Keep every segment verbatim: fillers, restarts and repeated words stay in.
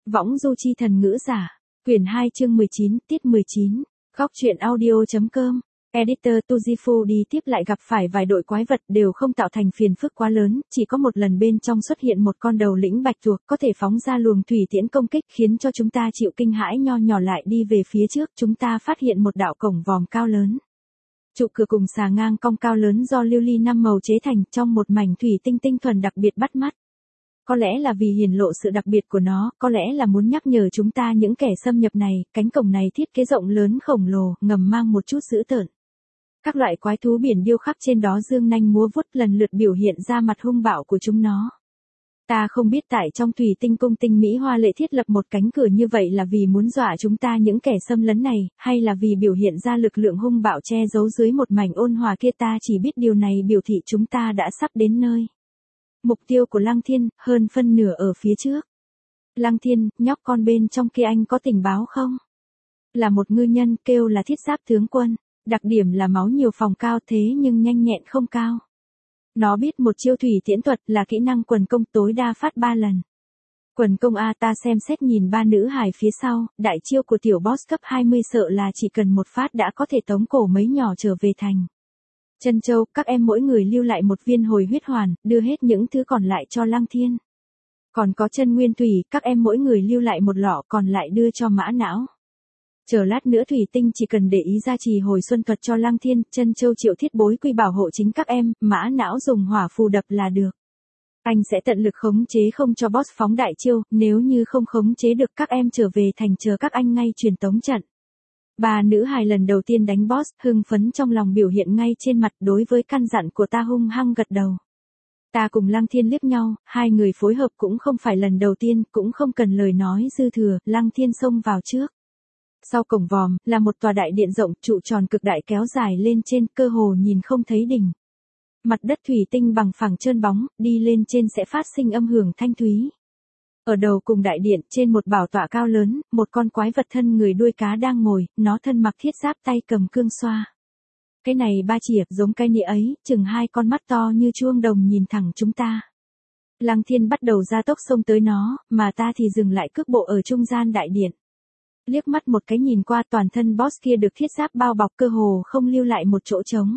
Võng du chi thần ngữ giả. Quyển hai chương mười chín, tiết mười chín. Góc truyện audio.com. Editor Tujifu đi tiếp lại gặp phải vài đội quái vật đều không tạo thành phiền phức quá lớn, chỉ có một lần bên trong xuất hiện một con đầu lĩnh bạch tuộc có thể phóng ra luồng thủy tiễn công kích khiến cho chúng ta chịu kinh hãi nho nhỏ lại đi về phía trước, chúng ta phát hiện một đạo cổng vòm cao lớn. Trụ cửa cùng xà ngang cong cao lớn do lưu ly năm màu chế thành trong một mảnh thủy tinh tinh thuần đặc biệt bắt mắt. Có lẽ là vì hiển lộ sự đặc biệt của nó, có lẽ là muốn nhắc nhở chúng ta những kẻ xâm nhập này, cánh cổng này thiết kế rộng lớn khổng lồ, ngầm mang một chút dữ tợn. Các loại quái thú biển điêu khắc trên đó dương nanh múa vuốt lần lượt biểu hiện ra mặt hung bạo của chúng nó. Ta không biết tại trong thủy tinh cung tinh mỹ hoa lệ thiết lập một cánh cửa như vậy là vì muốn dọa chúng ta những kẻ xâm lấn này, hay là vì biểu hiện ra lực lượng hung bạo che giấu dưới một mảnh ôn hòa kia, ta chỉ biết điều này biểu thị chúng ta đã sắp đến nơi. Mục tiêu của Lăng Thiên, hơn phân nửa ở phía trước. Lăng Thiên, nhóc con bên trong kia anh có tình báo không? Là một ngư nhân, kêu là Thiết Giáp tướng quân. Đặc điểm là máu nhiều phòng cao thế nhưng nhanh nhẹn không cao. Nó biết một chiêu thủy tiễn thuật là kỹ năng quần công tối đa phát ba lần. Quần công A, ta xem xét nhìn ba nữ hài phía sau, đại chiêu của tiểu boss cấp hai mươi sợ là chỉ cần một phát đã có thể tống cổ mấy nhỏ trở về thành. Chân châu, các em mỗi người lưu lại một viên hồi huyết hoàn, đưa hết những thứ còn lại cho Lăng Thiên. Còn có chân nguyên thủy, các em mỗi người lưu lại một lọ còn lại đưa cho Mã Não. Chờ lát nữa thủy tinh chỉ cần để ý gia trì hồi xuân thuật cho Lăng Thiên, chân châu triệu thiết bối quy bảo hộ chính các em, Mã Não dùng hỏa phù đập là được. Anh sẽ tận lực khống chế không cho boss phóng đại chiêu, nếu như không khống chế được các em trở về thành chờ các anh ngay truyền tống trận. Ba nữ hài lần đầu tiên đánh boss, hưng phấn trong lòng biểu hiện ngay trên mặt, đối với căn dặn của ta hung hăng gật đầu. Ta cùng Lăng Thiên liếc nhau, hai người phối hợp cũng không phải lần đầu tiên, cũng không cần lời nói dư thừa, Lăng Thiên xông vào trước. Sau cổng vòm, là một tòa đại điện rộng, trụ tròn cực đại kéo dài lên trên, cơ hồ nhìn không thấy đỉnh. Mặt đất thủy tinh bằng phẳng trơn bóng, đi lên trên sẽ phát sinh âm hưởng thanh thúy. Ở đầu cùng đại điện, trên một bảo tọa cao lớn, một con quái vật thân người đuôi cá đang ngồi, nó thân mặc thiết giáp tay cầm cương xoa. Cái này ba chìa, giống cái nĩa ấy, chừng hai con mắt to như chuông đồng nhìn thẳng chúng ta. Lăng Thiên bắt đầu ra tốc xông tới nó, mà ta thì dừng lại cước bộ ở trung gian đại điện. Liếc mắt một cái nhìn qua, toàn thân boss kia được thiết giáp bao bọc, cơ hồ không lưu lại một chỗ trống.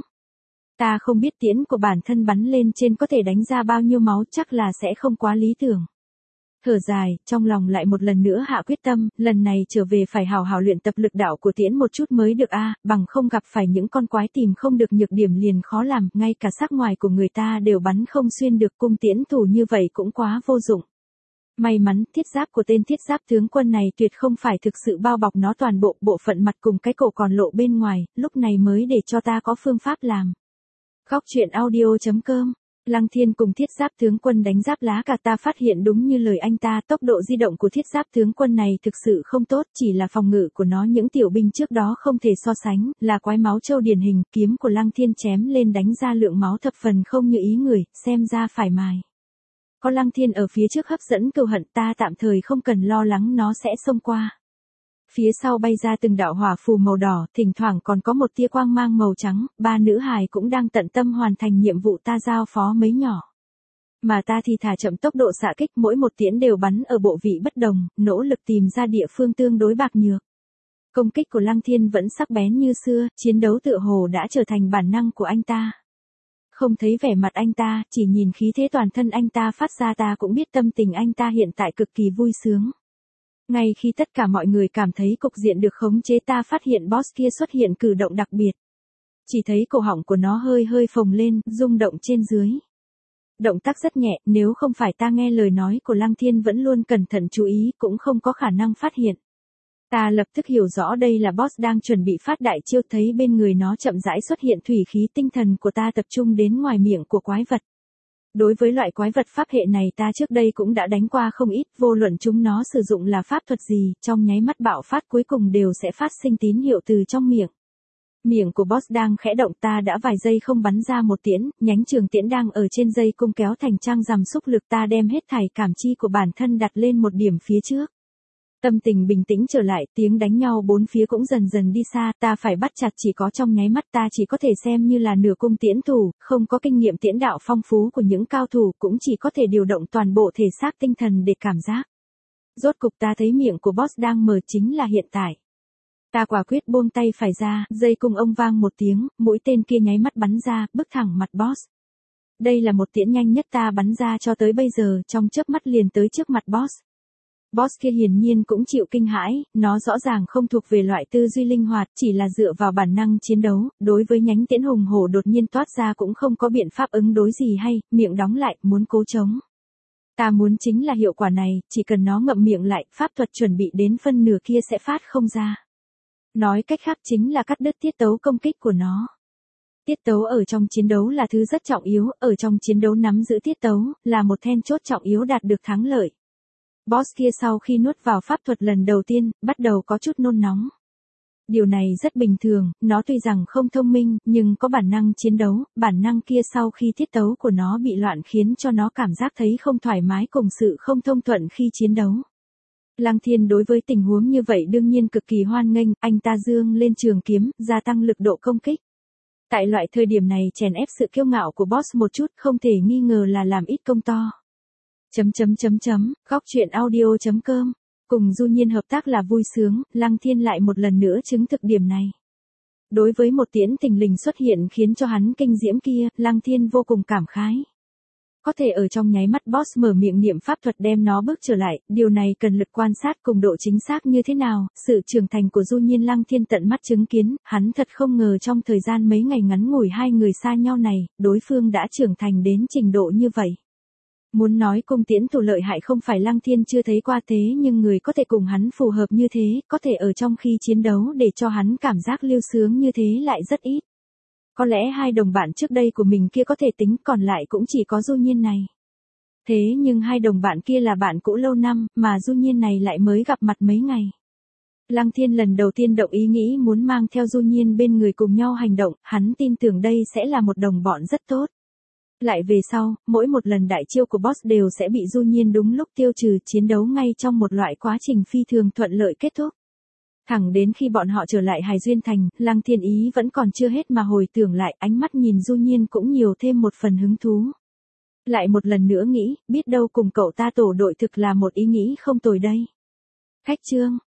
Ta không biết tiễn của bản thân bắn lên trên có thể đánh ra bao nhiêu máu, chắc là sẽ không quá lý tưởng. Thở dài, trong lòng lại một lần nữa hạ quyết tâm, lần này trở về phải hào hào luyện tập lực đạo của tiễn một chút mới được a, bằng không gặp phải những con quái tìm không được nhược điểm liền khó làm, ngay cả sắc ngoài của người ta đều bắn không xuyên được, cung tiễn thủ như vậy cũng quá vô dụng. May mắn, thiết giáp của tên thiết giáp tướng quân này tuyệt không phải thực sự bao bọc nó toàn bộ, bộ phận mặt cùng cái cổ còn lộ bên ngoài, lúc này mới để cho ta có phương pháp làm. Góc truyện audio.com. Lăng Thiên cùng thiết giáp tướng quân đánh giáp lá cà, ta phát hiện đúng như lời anh ta, tốc độ di động của thiết giáp tướng quân này thực sự không tốt, chỉ là phòng ngự của nó những tiểu binh trước đó không thể so sánh, là quái máu châu điển hình, kiếm của Lăng Thiên chém lên đánh ra lượng máu thập phần không như ý người, xem ra phải mài. Có Lăng Thiên ở phía trước hấp dẫn cừu hận, ta tạm thời không cần lo lắng nó sẽ xông qua. Phía sau bay ra từng đạo hỏa phù màu đỏ, thỉnh thoảng còn có một tia quang mang màu trắng, ba nữ hài cũng đang tận tâm hoàn thành nhiệm vụ ta giao phó mấy nhỏ. Mà ta thì thả chậm tốc độ xạ kích, mỗi một tiễn đều bắn ở bộ vị bất đồng, nỗ lực tìm ra địa phương tương đối bạc nhược. Công kích của Lăng Thiên vẫn sắc bén như xưa, chiến đấu tựa hồ đã trở thành bản năng của anh ta. Không thấy vẻ mặt anh ta, chỉ nhìn khí thế toàn thân anh ta phát ra ta cũng biết tâm tình anh ta hiện tại cực kỳ vui sướng. Ngay khi tất cả mọi người cảm thấy cục diện được khống chế, ta phát hiện boss kia xuất hiện cử động đặc biệt. Chỉ thấy cổ họng của nó hơi hơi phồng lên, rung động trên dưới. Động tác rất nhẹ, nếu không phải ta nghe lời nói của Lăng Thiên vẫn luôn cẩn thận chú ý, cũng không có khả năng phát hiện. Ta lập tức hiểu rõ đây là boss đang chuẩn bị phát đại chiêu, thấy bên người nó chậm rãi xuất hiện thủy khí, tinh thần của ta tập trung đến ngoài miệng của quái vật. Đối với loại quái vật pháp hệ này ta trước đây cũng đã đánh qua không ít, vô luận chúng nó sử dụng là pháp thuật gì, trong nháy mắt bạo phát cuối cùng đều sẽ phát sinh tín hiệu từ trong miệng. Miệng của boss đang khẽ động, ta đã vài giây không bắn ra một tiễn, nhánh trường tiễn đang ở trên dây cung kéo thành trang rằm xúc lực, ta đem hết thảy cảm chi của bản thân đặt lên một điểm phía trước. Tâm tình bình tĩnh trở lại, tiếng đánh nhau bốn phía cũng dần dần đi xa, ta phải bắt chặt chỉ có trong nháy mắt, ta chỉ có thể xem như là nửa cung tiễn thủ, không có kinh nghiệm tiễn đạo phong phú của những cao thủ, cũng chỉ có thể điều động toàn bộ thể xác tinh thần để cảm giác. Rốt cục ta thấy miệng của boss đang mở chính là hiện tại. Ta quả quyết buông tay phải ra, dây cung ông vang một tiếng, mũi tên kia nháy mắt bắn ra, bức thẳng mặt boss. Đây là một tiễn nhanh nhất ta bắn ra cho tới bây giờ, trong chớp mắt liền tới trước mặt boss. Boss kia hiển nhiên cũng chịu kinh hãi, nó rõ ràng không thuộc về loại tư duy linh hoạt, chỉ là dựa vào bản năng chiến đấu, đối với nhánh tiễn hùng hổ đột nhiên toát ra cũng không có biện pháp ứng đối gì hay, miệng đóng lại, muốn cố chống. Ta muốn chính là hiệu quả này, chỉ cần nó ngậm miệng lại, pháp thuật chuẩn bị đến phân nửa kia sẽ phát không ra. Nói cách khác chính là cắt đứt tiết tấu công kích của nó. Tiết tấu ở trong chiến đấu là thứ rất trọng yếu, ở trong chiến đấu nắm giữ tiết tấu, là một then chốt trọng yếu đạt được thắng lợi. Boss kia sau khi nuốt vào pháp thuật lần đầu tiên, bắt đầu có chút nôn nóng. Điều này rất bình thường, nó tuy rằng không thông minh, nhưng có bản năng chiến đấu, bản năng kia sau khi tiết tấu của nó bị loạn khiến cho nó cảm giác thấy không thoải mái cùng sự không thông thuận khi chiến đấu. Lăng Thiên đối với tình huống như vậy đương nhiên cực kỳ hoan nghênh, anh ta dương lên trường kiếm, gia tăng lực độ công kích. Tại loại thời điểm này chèn ép sự kiêu ngạo của boss một chút không thể nghi ngờ là làm ít công to. Chấm chấm chấm chấm, góc truyện audio chấm com. Cùng Du Nhiên hợp tác là vui sướng, Lăng Thiên lại một lần nữa chứng thực điểm này. Đối với một tiễn thình lình xuất hiện khiến cho hắn kinh diễm kia, Lăng Thiên vô cùng cảm khái. Có thể ở trong nháy mắt boss mở miệng niệm pháp thuật đem nó bước trở lại, điều này cần lực quan sát cùng độ chính xác như thế nào, sự trưởng thành của Du Nhiên Lăng Thiên tận mắt chứng kiến, hắn thật không ngờ trong thời gian mấy ngày ngắn ngủi hai người xa nhau này, đối phương đã trưởng thành đến trình độ như vậy. Muốn nói cung tiễn thủ lợi hại không phải Lăng Thiên chưa thấy qua thế nhưng người có thể cùng hắn phù hợp như thế, có thể ở trong khi chiến đấu để cho hắn cảm giác lưu sướng như thế lại rất ít. Có lẽ hai đồng bạn trước đây của mình kia có thể tính còn lại cũng chỉ có Du Nhiên này. Thế nhưng hai đồng bạn kia là bạn cũ lâu năm mà Du Nhiên này lại mới gặp mặt mấy ngày. Lăng Thiên lần đầu tiên động ý nghĩ muốn mang theo Du Nhiên bên người cùng nhau hành động, hắn tin tưởng đây sẽ là một đồng bọn rất tốt. Lại về sau, mỗi một lần đại chiêu của boss đều sẽ bị Du Nhiên đúng lúc tiêu trừ, chiến đấu ngay trong một loại quá trình phi thường thuận lợi kết thúc. Thẳng đến khi bọn họ trở lại Hải Duyên Thành, Lăng Thiên ý vẫn còn chưa hết mà hồi tưởng lại, ánh mắt nhìn Du Nhiên cũng nhiều thêm một phần hứng thú. Lại một lần nữa nghĩ, biết đâu cùng cậu ta tổ đội thực là một ý nghĩ không tồi đây. Khách chương